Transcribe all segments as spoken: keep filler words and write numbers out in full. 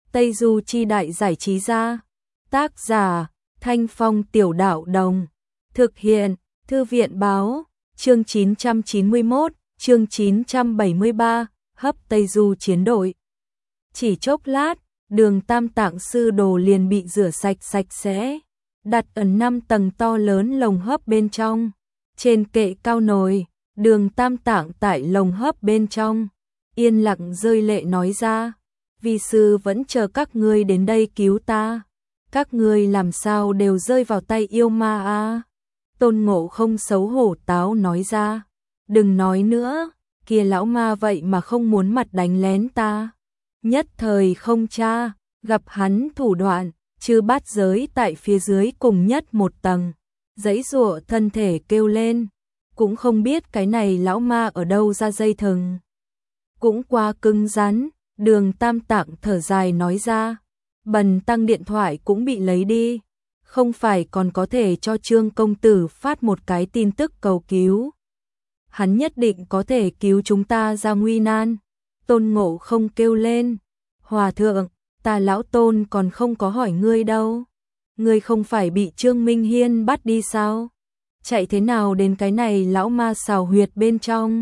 Tây Du Chi Đại Giải Trí Gia. Tác giả Thanh Phong Tiểu Đạo Đồng. Thực hiện Thư viện Báo. Chương chín trăm chín mươi mốt, chương chín trăm bảy mươi ba, hấp Tây Du chiến đội. Chỉ chốc lát, Đường Tam Tạng sư đồ liền bị rửa sạch sạch sẽ, đặt ở năm tầng to lớn lồng hấp bên trong. Trên kệ cao nồi, Đường Tam Tạng tại lồng hấp bên trong, yên lặng rơi lệ nói ra: "Vi sư vẫn chờ các ngươi đến đây cứu ta. Các ngươi làm sao đều rơi vào tay yêu ma a?" Tôn Ngộ Không xấu hổ táo nói ra: "Đừng nói nữa, kia lão ma vậy mà không muốn mặt đánh lén ta." Nhất thời không tra, gặp hắn thủ đoạn, chư bát giới tại phía dưới cùng nhất một tầng, giãy giụa thân thể kêu lên, cũng không biết cái này lão ma ở đâu ra dây thừng. Cũng qua cứng rắn, Đường Tam Tạng thở dài nói ra: "Bần tăng điện thoại cũng bị lấy đi, không phải còn có thể cho Trương công tử phát một cái tin tức cầu cứu. Hắn nhất định có thể cứu chúng ta ra nguy nan." Tôn Ngộ Không kêu lên: "Hòa thượng, ta lão Tôn còn không có hỏi ngươi đâu. Ngươi không phải bị Trương Minh Hiên bắt đi sao? Chạy thế nào đến cái này lão ma xào huyệt bên trong?"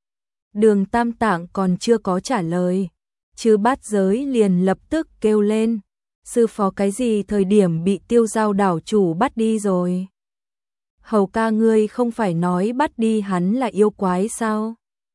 Đường Tam Tạng còn chưa có trả lời, chư bát giới liền lập tức kêu lên: "Sư phó cái gì thời điểm bị Tiêu Giao đảo chủ bắt đi rồi? Hầu ca ngươi không phải nói bắt đi hắn là yêu quái sao?"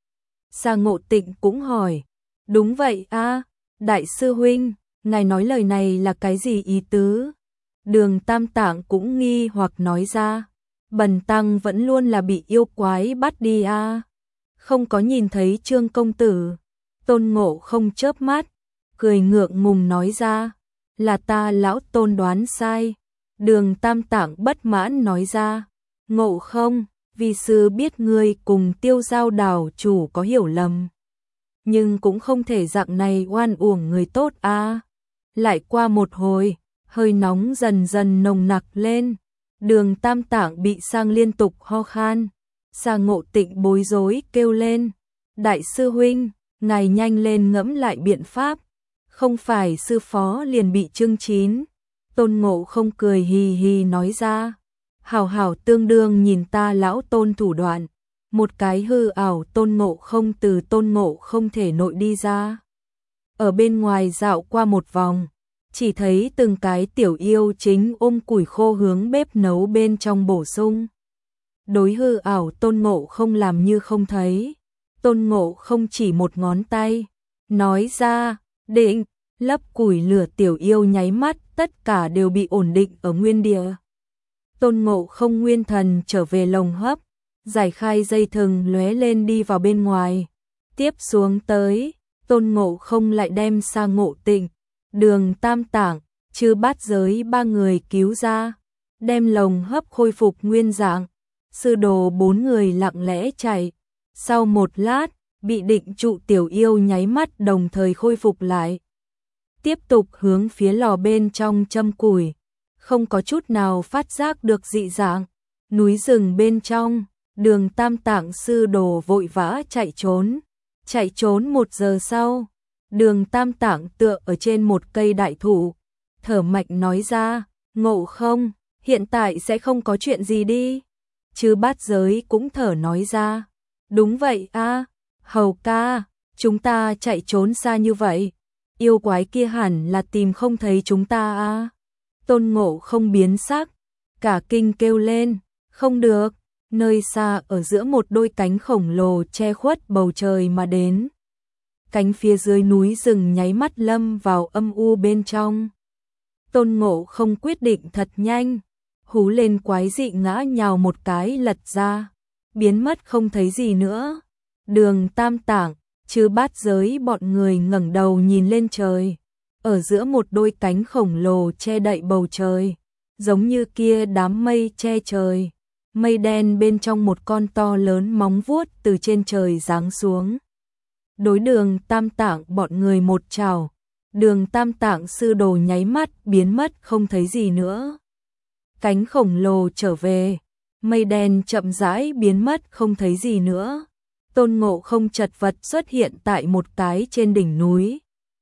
Sa Ngộ Tịnh cũng hỏi: "Đúng vậy a, đại sư huynh, ngài nói lời này là cái gì ý tứ?" Đường Tam Tạng cũng nghi hoặc nói ra: "Bần tăng vẫn luôn là bị yêu quái bắt đi a, không có nhìn thấy Trương công tử." Tôn Ngộ Không chớp mắt, cười ngượng ngùng nói ra: "Là ta lão Tôn đoán sai." Đường Tam Tạng bất mãn nói ra: "Ngộ Không, vi sư biết ngươi cùng Tiêu Giao đảo chủ có hiểu lầm, nhưng cũng không thể dạng này oan uổng người tốt a." Lại qua một hồi, hơi nóng dần dần nồng nặc lên, Đường Tam Tạng bị sang liên tục ho khan. Sa Ngộ Tịnh bối rối kêu lên: "Đại sư huynh, ngài nhanh lên ngẫm lại biện pháp, không phải sư phó liền bị chương chín." Tôn Ngộ Không cười hì hì nói ra: "Hảo hảo tương đương nhìn ta lão Tôn thủ đoạn." Một cái hư ảo Tôn Ngộ Không từ Tôn Ngộ Không thể nội đi ra, ở bên ngoài dạo qua một vòng, chỉ thấy từng cái tiểu yêu chính ôm củi khô hướng bếp nấu bên trong bổ sung. Đối hư ảo Tôn Ngộ Không làm như không thấy. Tôn Ngộ Không chỉ một ngón tay, nói ra: "Định." Lấp củi lửa tiểu yêu nháy mắt tất cả đều bị ổn định ở nguyên địa. Tôn Ngộ Không nguyên thần trở về lồng hấp, giải khai dây thừng lóe lên đi vào bên ngoài. Tiếp xuống tới, Tôn Ngộ Không lại đem Sa Ngộ Tịnh, Đường Tam Tạng, chư bát giới ba người cứu ra, đem lồng hấp khôi phục nguyên dạng. Sư đồ bốn người lặng lẽ chạy. Sau một lát, bị định trụ tiểu yêu nháy mắt đồng thời khôi phục lại. Tiếp tục hướng phía lò bên trong châm củi, không có chút nào phát giác được dị dạng. Núi rừng bên trong, Đường Tam Tạng sư đồ vội vã chạy trốn. Chạy trốn một giờ sau, Đường Tam Tạng tựa ở trên một cây đại thụ, thở mạnh nói ra: "Ngộ Không, hiện tại sẽ không có chuyện gì đi?" Chư bát giới cũng thở nói ra: "Đúng vậy a, hầu ca, chúng ta chạy trốn xa như vậy, yêu quái kia hẳn là tìm không thấy chúng ta a." Tôn Ngộ Không biến sắc, cả kinh kêu lên: "Không được!" Nơi xa ở giữa một đôi cánh khổng lồ che khuất bầu trời mà đến. Cánh phía dưới núi rừng nháy mắt lâm vào âm u bên trong. Tôn Ngộ Không quyết định thật nhanh, hú lên quái dị ngã nhào một cái lật ra, biến mất không thấy gì nữa. Đường Tam Tạng, chư bát giới bọn người ngẩng đầu nhìn lên trời, ở giữa một đôi cánh khổng lồ che đậy bầu trời, giống như kia đám mây che trời. Mây đen bên trong một con to lớn móng vuốt từ trên trời giáng xuống. Đối Đường Tam Tạng bọn người một chảo, Đường Tam Tạng sư đồ nháy mắt biến mất không thấy gì nữa. Cánh khổng lồ trở về, mây đen chậm rãi biến mất không thấy gì nữa. Tôn Ngộ Không chật vật xuất hiện tại một cái trên đỉnh núi.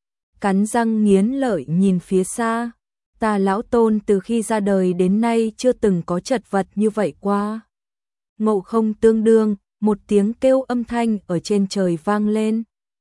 cắn răng nghiến lợi nhìn phía xa. Ta lão Tôn từ khi ra đời đến nay chưa từng có chật vật như vậy qua. Ngộ Không tương đương, một tiếng kêu âm thanh ở trên trời vang lên.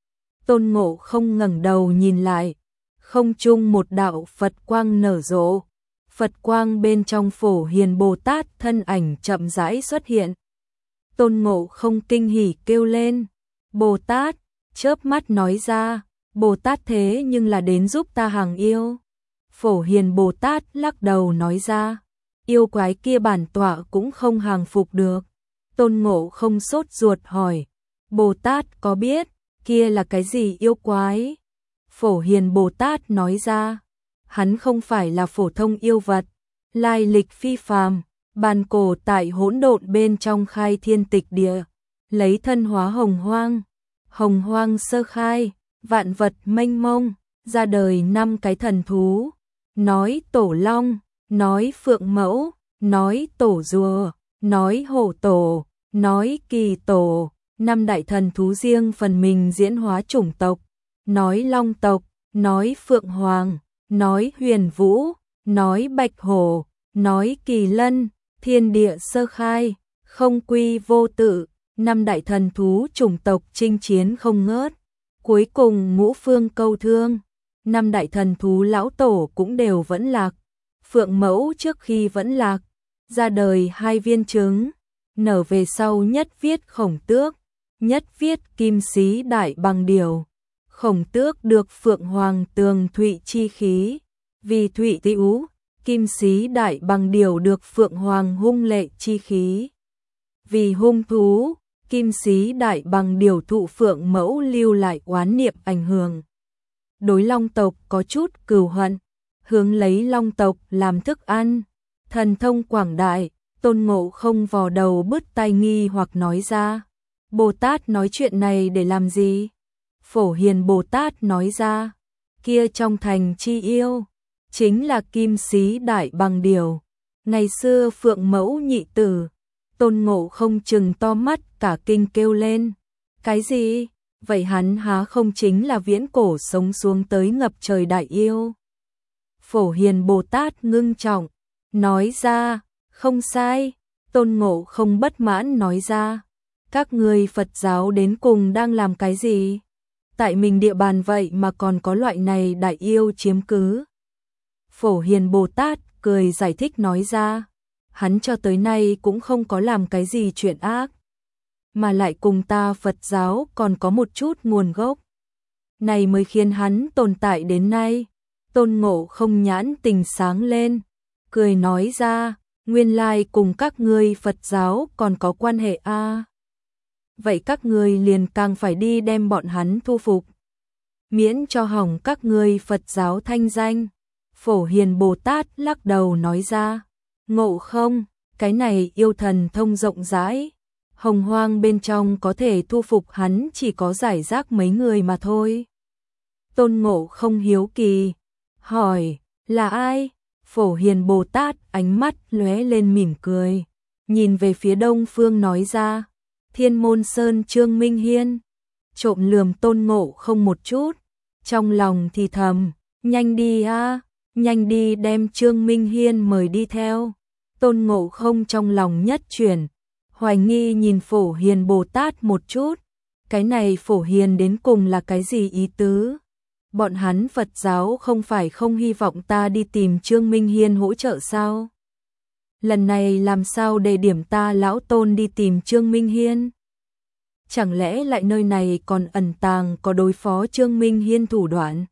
Tôn Ngộ Không ngẩng đầu nhìn lại, không trung một đạo Phật quang nở rộ. Phật quang bên trong Phổ Hiền Bồ Tát thân ảnh chậm rãi xuất hiện. Tôn Ngộ Không kinh hỉ kêu lên, Bồ Tát, chớp mắt nói ra, Bồ Tát thế nhưng là đến giúp ta hàng yêu. Phổ Hiền Bồ Tát lắc đầu nói ra, yêu quái kia bản tọa cũng không hàng phục được. Tôn Ngộ Không sốt ruột hỏi, Bồ Tát có biết, kia là cái gì yêu quái? Phổ Hiền Bồ Tát nói ra, hắn không phải là phổ thông yêu vật, lai lịch phi phàm, bàn cổ tại hỗn độn bên trong khai thiên tịch địa, lấy thân hóa hồng hoang, hồng hoang sơ khai, vạn vật mênh mông, ra đời năm cái thần thú, nói tổ long, nói phượng mẫu, nói tổ rùa, nói hổ tổ, nói kỳ tổ, năm đại thần thú riêng phần mình diễn hóa chủng tộc, nói long tộc, nói phượng hoàng, nói huyền vũ, nói bạch hổ, nói kỳ lân, thiên địa sơ khai, không quy vô tự, năm đại thần thú chủng tộc chinh chiến không ngớt, cuối cùng ngũ phương câu thương, năm đại thần thú lão tổ cũng đều vẫn lạc, phượng mẫu trước khi vẫn lạc, ra đời hai viên trứng, nở về sau nhất viết khổng tước, nhất viết kim sĩ đại bằng điều. Khổng tước được phượng hoàng tường thụy chi khí, vì thụy tữu, kim sĩ đại bằng điều được phượng hoàng hung lệ chi khí. Vì hung thú, kim sĩ đại bằng điều thụ phượng mẫu lưu lại oán niệm ảnh hưởng. Đối long tộc có chút cừu hận, hướng lấy long tộc làm thức ăn, thần thông quảng đại, Tôn Ngộ Không vò đầu bứt tai nghi hoặc nói ra, Bồ Tát nói chuyện này để làm gì? Phổ Hiền Bồ Tát nói ra, kia trong thành chi yêu, chính là kim sĩ đại bằng điều. Ngày xưa phượng mẫu nhị tử, Tôn Ngộ Không chừng to mắt cả kinh kêu lên, cái gì? Vậy hắn há không chính là viễn cổ sống xuống tới ngập trời đại yêu? Phổ Hiền Bồ Tát ngưng trọng, nói ra, không sai. Tôn Ngộ Không bất mãn nói ra, các người Phật giáo đến cùng đang làm cái gì? Tại mình địa bàn vậy mà còn có loại này đại yêu chiếm cứ. Phổ Hiền Bồ Tát cười giải thích nói ra, hắn cho tới nay cũng không có làm cái gì chuyện ác, mà lại cùng ta Phật giáo còn có một chút nguồn gốc. Này mới khiến hắn tồn tại đến nay. Tôn Ngộ Không nhãn tình sáng lên, cười nói ra, nguyên lai cùng các ngươi Phật giáo còn có quan hệ a. À. Vậy các ngươi liền càng phải đi đem bọn hắn thu phục, miễn cho hỏng các ngươi Phật giáo thanh danh. Phổ Hiền Bồ Tát lắc đầu nói ra, Ngộ Không, cái này yêu thần thông rộng rãi, hồng hoang bên trong có thể thu phục hắn chỉ có giải rác mấy người mà thôi. Tôn Ngộ Không hiếu kỳ, hỏi, là ai? Phổ Hiền Bồ Tát ánh mắt lóe lên mỉm cười, nhìn về phía đông phương nói ra, Thiên Môn Sơn Trương Minh Hiên. Trộm lườm Tôn Ngộ Không một chút, trong lòng thì thầm, nhanh đi a, nhanh đi đem Trương Minh Hiên mời đi theo. Tôn Ngộ Không trong lòng nhất chuyển, hoài nghi nhìn Phổ Hiền Bồ Tát một chút, cái này Phổ Hiền đến cùng là cái gì ý tứ? Bọn hắn Phật giáo không phải không hy vọng ta đi tìm Trương Minh Hiên hỗ trợ sao? Lần này làm sao để điểm ta lão Tôn đi tìm Trương Minh Hiên? Chẳng lẽ lại nơi này còn ẩn tàng có đối phó Trương Minh Hiên thủ đoạn?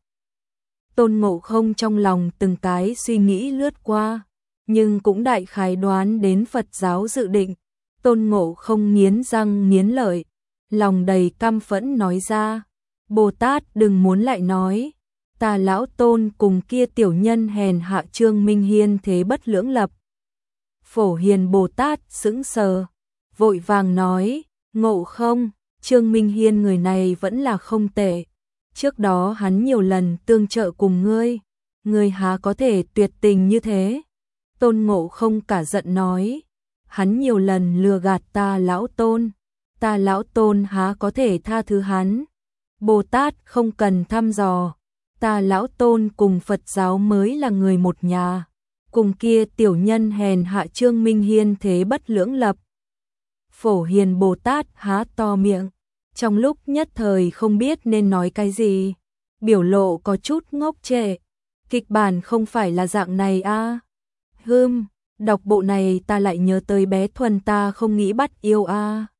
Tôn Ngộ Không trong lòng từng cái suy nghĩ lướt qua, nhưng cũng đại khái đoán đến Phật giáo dự định. Tôn Ngộ Không nghiến răng nghiến lợi, lòng đầy căm phẫn nói ra, Bồ Tát đừng muốn lại nói, ta lão Tôn cùng kia tiểu nhân hèn hạ Trương Minh Hiên thế bất lưỡng lập. Phổ Hiền Bồ Tát sững sờ, vội vàng nói, Ngộ Không, Trương Minh Hiên người này vẫn là không tệ, trước đó hắn nhiều lần tương trợ cùng ngươi, ngươi há có thể tuyệt tình như thế? Tôn Ngộ Không cả giận nói, hắn nhiều lần lừa gạt ta lão Tôn, ta lão Tôn há có thể tha thứ hắn? Bồ Tát không cần thăm dò, ta lão tôn cùng Phật giáo mới là người một nhà, cùng kia tiểu nhân hèn hạ Trương Minh Hiên thế bất lưỡng lập. Phổ Hiền Bồ Tát há to miệng, trong lúc nhất thời không biết nên nói cái gì, biểu lộ có chút ngốc trệ. Kịch bản không phải là dạng này a. À? Hừm, đọc bộ này ta lại nhớ tới bé Thuần ta không nghĩ bắt yêu a. À?